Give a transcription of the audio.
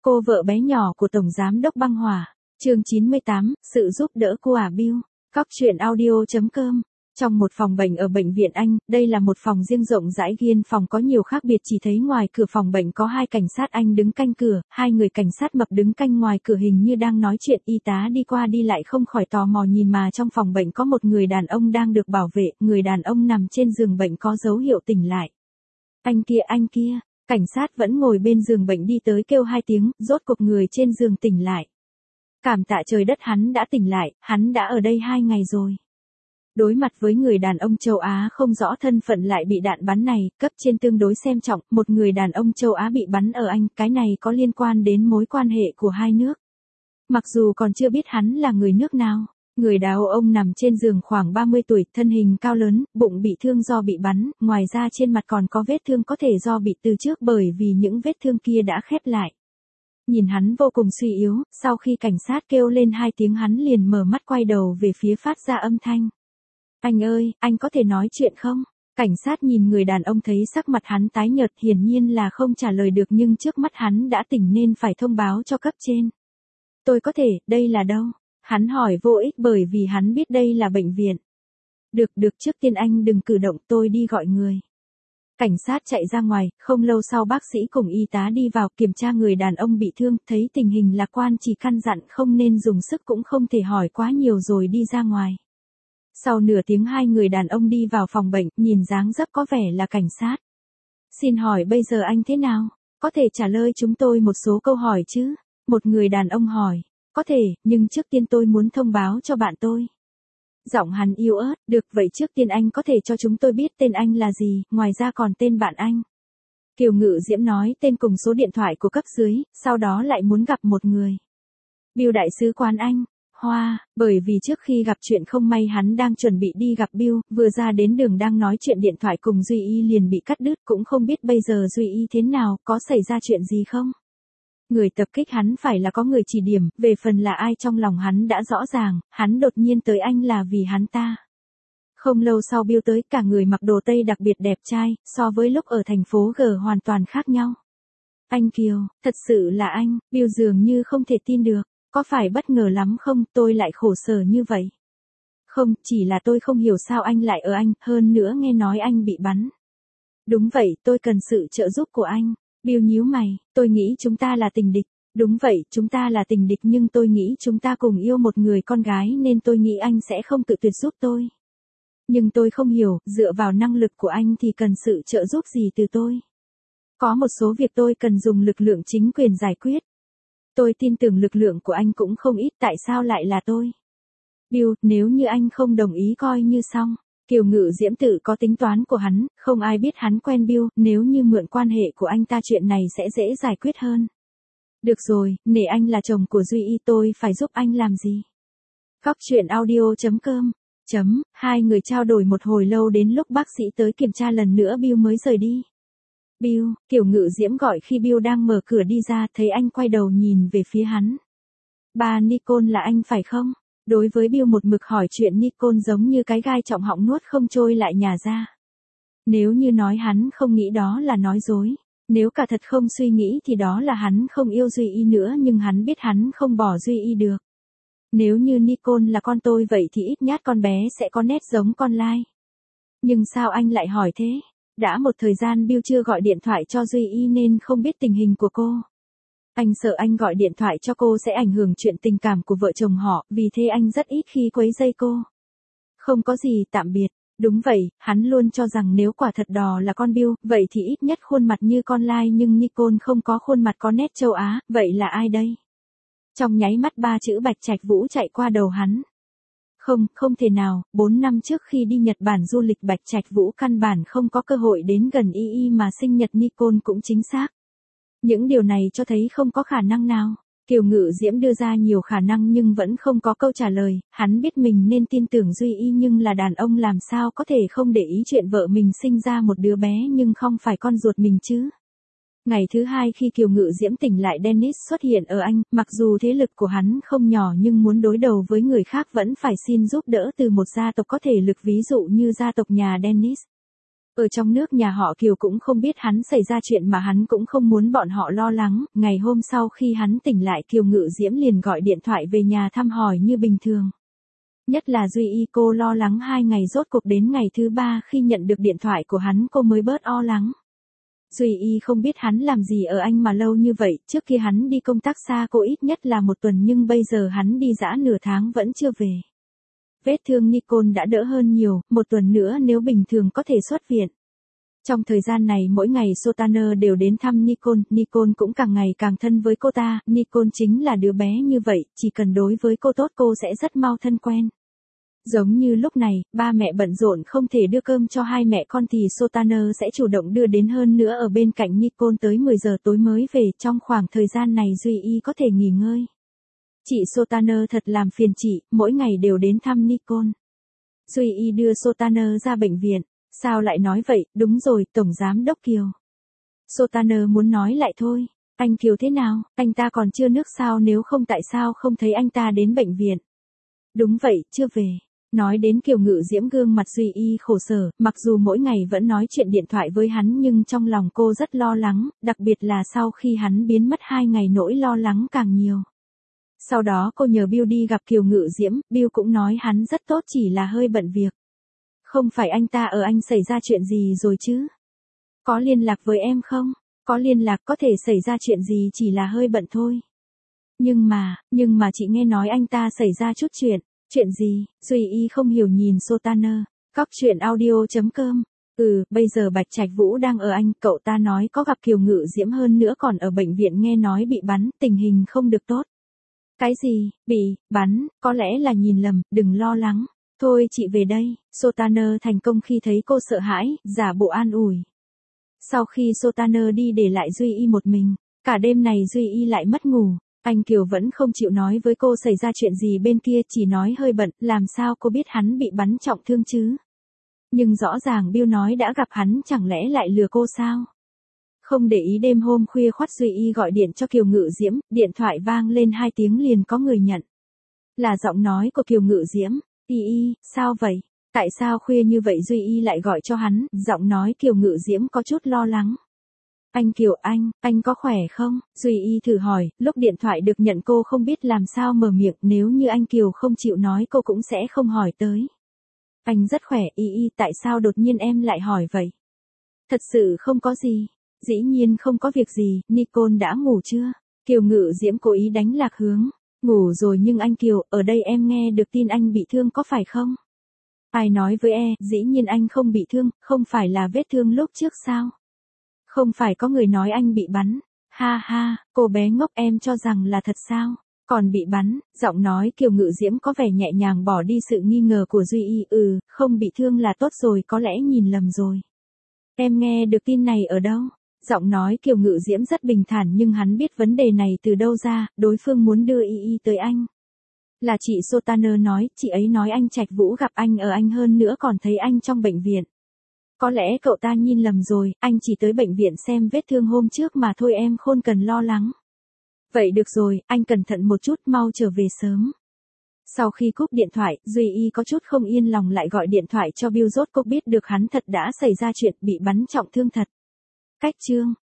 Cô vợ bé nhỏ của Tổng Giám đốc băng hỏa. Chương 98, sự giúp đỡ của Bill. Cóc truyện audio.com. Trong một phòng bệnh ở bệnh viện Anh, đây là một phòng riêng rộng rãi ghiên phòng có nhiều khác biệt, chỉ thấy ngoài cửa phòng bệnh có hai cảnh sát Anh đứng canh cửa, hai người cảnh sát mập đứng canh ngoài cửa hình như đang nói chuyện. Y tá đi qua đi lại không khỏi tò mò nhìn, mà trong phòng bệnh có một người đàn ông đang được bảo vệ, người đàn ông nằm trên giường bệnh có dấu hiệu tỉnh lại. Anh kia, cảnh sát vẫn ngồi bên giường bệnh đi tới kêu hai tiếng, rốt cuộc người trên giường tỉnh lại. Cảm tạ trời đất, hắn đã tỉnh lại, hắn đã ở đây 2 ngày rồi. Đối mặt với người đàn ông châu Á không rõ thân phận lại bị đạn bắn này, cấp trên tương đối xem trọng, một người đàn ông châu Á bị bắn ở Anh, cái này có liên quan đến mối quan hệ của hai nước. Mặc dù còn chưa biết hắn là người nước nào, người đàn ông nằm trên giường khoảng 30 tuổi, thân hình cao lớn, bụng bị thương do bị bắn, ngoài ra trên mặt còn có vết thương có thể do bị từ trước, bởi vì những vết thương kia đã khép lại. Nhìn hắn vô cùng suy yếu, sau khi cảnh sát kêu lên 2 tiếng hắn liền mở mắt quay đầu về phía phát ra âm thanh. Anh ơi, anh có thể nói chuyện không? Cảnh sát nhìn người đàn ông thấy sắc mặt hắn tái nhợt, hiển nhiên là không trả lời được, nhưng trước mắt hắn đã tỉnh nên phải thông báo cho cấp trên. Tôi có thể, đây là đâu? Hắn hỏi vô ích bởi vì hắn biết đây là bệnh viện. Được, trước tiên anh đừng cử động, tôi đi gọi người. Cảnh sát chạy ra ngoài, không lâu sau bác sĩ cùng y tá đi vào kiểm tra người đàn ông bị thương, thấy tình hình lạc quan chỉ căn dặn không nên dùng sức cũng không thể hỏi quá nhiều rồi đi ra ngoài. Sau nửa tiếng hai người đàn ông đi vào phòng bệnh, nhìn dáng dấp có vẻ là cảnh sát. Xin hỏi bây giờ anh thế nào? Có thể trả lời chúng tôi một số câu hỏi chứ? Một người đàn ông hỏi. Có thể, nhưng trước tiên tôi muốn thông báo cho bạn tôi. Giọng hắn yếu ớt, được vậy trước tiên anh có thể cho chúng tôi biết tên anh là gì, ngoài ra còn tên bạn anh. Kiều Ngự Diễm nói tên cùng số điện thoại của cấp dưới, sau đó lại muốn gặp một người. Bill đại sứ quán Anh. Hoa, bởi vì trước khi gặp chuyện không may hắn đang chuẩn bị đi gặp Bill, vừa ra đến đường đang nói chuyện điện thoại cùng Duy Y liền bị cắt đứt, cũng không biết bây giờ Duy Y thế nào, có xảy ra chuyện gì không? Người tập kích hắn phải là có người chỉ điểm, về phần là ai trong lòng hắn đã rõ ràng, hắn đột nhiên tới Anh là vì hắn ta. Không lâu sau Bill tới, cả người mặc đồ Tây đặc biệt đẹp trai, so với lúc ở thành phố G hoàn toàn khác nhau. Anh Kiều, thật sự là anh, Bill dường như không thể tin được. Có phải bất ngờ lắm không, tôi lại khổ sở như vậy? Không, chỉ là tôi không hiểu sao anh lại ở Anh, hơn nữa nghe nói anh bị bắn. Đúng vậy, tôi cần sự trợ giúp của anh. Bill nhíu mày, tôi nghĩ chúng ta là tình địch. Đúng vậy, chúng ta là tình địch, nhưng tôi nghĩ chúng ta cùng yêu một người con gái nên tôi nghĩ anh sẽ không tự tuyệt giúp tôi. Nhưng tôi không hiểu, dựa vào năng lực của anh thì cần sự trợ giúp gì từ tôi? Có một số việc tôi cần dùng lực lượng chính quyền giải quyết. Tôi tin tưởng lực lượng của anh cũng không ít, tại sao lại là tôi? Bill, nếu như anh không đồng ý coi như xong. Kiều Ngự Diễm tự có tính toán của hắn, không ai biết hắn quen Bill, nếu như mượn quan hệ của anh ta chuyện này sẽ dễ giải quyết hơn. Được rồi, nể anh là chồng của Duy Y, tôi phải giúp anh làm gì? Cóc truyện audio.com. Hai người trao đổi một hồi lâu, đến lúc bác sĩ tới kiểm tra lần nữa Bill mới rời đi. Bill, Kiều Ngự Diễm gọi khi Bill đang mở cửa đi ra, thấy anh quay đầu nhìn về phía hắn. Bà Nicole là anh phải không? Đối với Bill một mực hỏi chuyện Nicole giống như cái gai trọng họng nuốt không trôi lại nhả ra. Nếu như nói hắn không nghĩ đó là nói dối. Nếu cả thật không suy nghĩ thì đó là hắn không yêu Duy Y nữa, nhưng hắn biết hắn không bỏ Duy Y được. Nếu như Nicole là con tôi vậy thì ít nhất con bé sẽ có nét giống con Lai. Nhưng sao anh lại hỏi thế? Đã một thời gian Bill chưa gọi điện thoại cho Duy Y nên không biết tình hình của cô. Anh sợ anh gọi điện thoại cho cô sẽ ảnh hưởng chuyện tình cảm của vợ chồng họ, vì thế anh rất ít khi quấy rầy cô. Không có gì, tạm biệt. Đúng vậy, hắn luôn cho rằng nếu quả thật đó là con Bill, vậy thì ít nhất khuôn mặt như con Lai, nhưng Nicole không có khuôn mặt có nét châu Á, vậy là ai đây? Trong nháy mắt 3 chữ Bạch Trạch Vũ chạy qua đầu hắn. Không thể nào, 4 năm trước khi đi Nhật Bản du lịch Bạch Trạch Vũ căn bản không có cơ hội đến gần Y mà sinh nhật Nicole cũng chính xác. Những điều này cho thấy không có khả năng nào. Kiều Ngự Diễm đưa ra nhiều khả năng nhưng vẫn không có câu trả lời, hắn biết mình nên tin tưởng Duy Y nhưng là đàn ông làm sao có thể không để ý chuyện vợ mình sinh ra một đứa bé nhưng không phải con ruột mình chứ. Ngày thứ 2 khi Kiều Ngự Diễm tỉnh lại, Dennis xuất hiện ở Anh, mặc dù thế lực của hắn không nhỏ nhưng muốn đối đầu với người khác vẫn phải xin giúp đỡ từ một gia tộc có thể lực, ví dụ như gia tộc nhà Dennis. Ở trong nước nhà họ Kiều cũng không biết hắn xảy ra chuyện mà hắn cũng không muốn bọn họ lo lắng. Ngày hôm sau khi hắn tỉnh lại Kiều Ngự Diễm liền gọi điện thoại về nhà thăm hỏi như bình thường. Nhất là Duy Y, cô lo lắng 2 ngày rốt cuộc đến ngày thứ 3 khi nhận được điện thoại của hắn cô mới bớt lo lắng. Duy Y không biết hắn làm gì ở Anh mà lâu như vậy, trước khi hắn đi công tác xa cô ít nhất là 1 tuần nhưng bây giờ hắn đi dã nửa tháng vẫn chưa về. Vết thương Nicole đã đỡ hơn nhiều, 1 tuần nữa nếu bình thường có thể xuất viện. Trong thời gian này mỗi ngày Sultana đều đến thăm Nicole cũng càng ngày càng thân với cô ta, Nicole chính là đứa bé như vậy, chỉ cần đối với cô tốt cô sẽ rất mau thân quen. Giống như lúc này, ba mẹ bận rộn không thể đưa cơm cho hai mẹ con thì Sultana sẽ chủ động đưa đến hơn nữa ở bên cạnh Nicole tới 10 giờ tối mới về, trong khoảng thời gian này Duy Y có thể nghỉ ngơi. Chị Sultana thật làm phiền chị, mỗi ngày đều đến thăm Nicole. Duy Y đưa Sultana ra bệnh viện. Sao lại nói vậy, đúng rồi, Tổng Giám Đốc Kiều. Sultana muốn nói lại thôi, anh Kiều thế nào, anh ta còn chưa nước sao nếu không tại sao không thấy anh ta đến bệnh viện. Đúng vậy, chưa về. Nói đến Kiều Ngự Diễm gương mặt Duy Y khổ sở, mặc dù mỗi ngày vẫn nói chuyện điện thoại với hắn nhưng trong lòng cô rất lo lắng, đặc biệt là sau khi hắn biến mất 2 ngày nỗi lo lắng càng nhiều. Sau đó cô nhờ Bill đi gặp Kiều Ngự Diễm, Bill cũng nói hắn rất tốt chỉ là hơi bận việc. Không phải anh ta ở Anh xảy ra chuyện gì rồi chứ? Có liên lạc với em không? Có liên lạc có thể xảy ra chuyện gì chỉ là hơi bận thôi. Nhưng mà chị nghe nói anh ta xảy ra chút chuyện. Chuyện gì? Duy Y không hiểu nhìn Sultana. Coctruyện.audio.com. Bây giờ Bạch Trạch Vũ đang ở Anh, cậu ta nói có gặp Kiều Ngự Diễm hơn nữa còn ở bệnh viện nghe nói bị bắn, tình hình không được tốt. Cái gì? Bị bắn? Có lẽ là nhìn lầm, đừng lo lắng. Thôi chị về đây. Sultana thành công khi thấy cô sợ hãi, giả bộ an ủi. Sau khi Sultana đi để lại Duy Y một mình, cả đêm này Duy Y lại mất ngủ. Anh Kiều vẫn không chịu nói với cô xảy ra chuyện gì bên kia, chỉ nói hơi bận, làm sao cô biết hắn bị bắn trọng thương chứ? Nhưng rõ ràng Bill nói đã gặp hắn, chẳng lẽ lại lừa cô sao? Không để ý đêm hôm khuya khoắt Duy Y gọi điện cho Kiều Ngự Diễm, điện thoại vang lên 2 tiếng liền có người nhận. Là giọng nói của Kiều Ngự Diễm. Y, sao vậy? Tại sao khuya như vậy Duy Y lại gọi cho hắn? Giọng nói Kiều Ngự Diễm có chút lo lắng. Anh Kiều, anh có khỏe không? Duy Y thử hỏi, lúc điện thoại được nhận cô không biết làm sao mở miệng, nếu như anh Kiều không chịu nói cô cũng sẽ không hỏi tới. Anh rất khỏe, Y, tại sao đột nhiên em lại hỏi vậy? Thật sự không có gì. Dĩ nhiên không có việc gì, Nicole đã ngủ chưa? Kiều Ngự Diễm cố ý đánh lạc hướng. Ngủ rồi nhưng anh Kiều, ở đây em nghe được tin anh bị thương có phải không? Ai nói với dĩ nhiên anh không bị thương, không phải là vết thương lúc trước sao? Không phải có người nói anh bị bắn. Ha ha, cô bé ngốc em cho rằng là thật sao? Còn bị bắn, giọng nói Kiều Ngự Diễm có vẻ nhẹ nhàng bỏ đi sự nghi ngờ của Duy Y. Không bị thương là tốt rồi, có lẽ nhìn lầm rồi. Em nghe được tin này ở đâu? Giọng nói Kiều Ngự Diễm rất bình thản nhưng hắn biết vấn đề này từ đâu ra, đối phương muốn đưa Y tới anh. Là chị Sultana nói, chị ấy nói anh Trạch Vũ gặp anh ở Anh hơn nữa còn thấy anh trong bệnh viện. Có lẽ cậu ta nhìn lầm rồi, anh chỉ tới bệnh viện xem vết thương hôm trước mà thôi, em không cần lo lắng. Vậy được rồi, anh cẩn thận một chút, mau trở về sớm. Sau khi cúp điện thoại, Duy Y có chút không yên lòng lại gọi điện thoại cho Bill, rốt cuộc biết được hắn thật đã xảy ra chuyện bị bắn trọng thương thật. Cách chương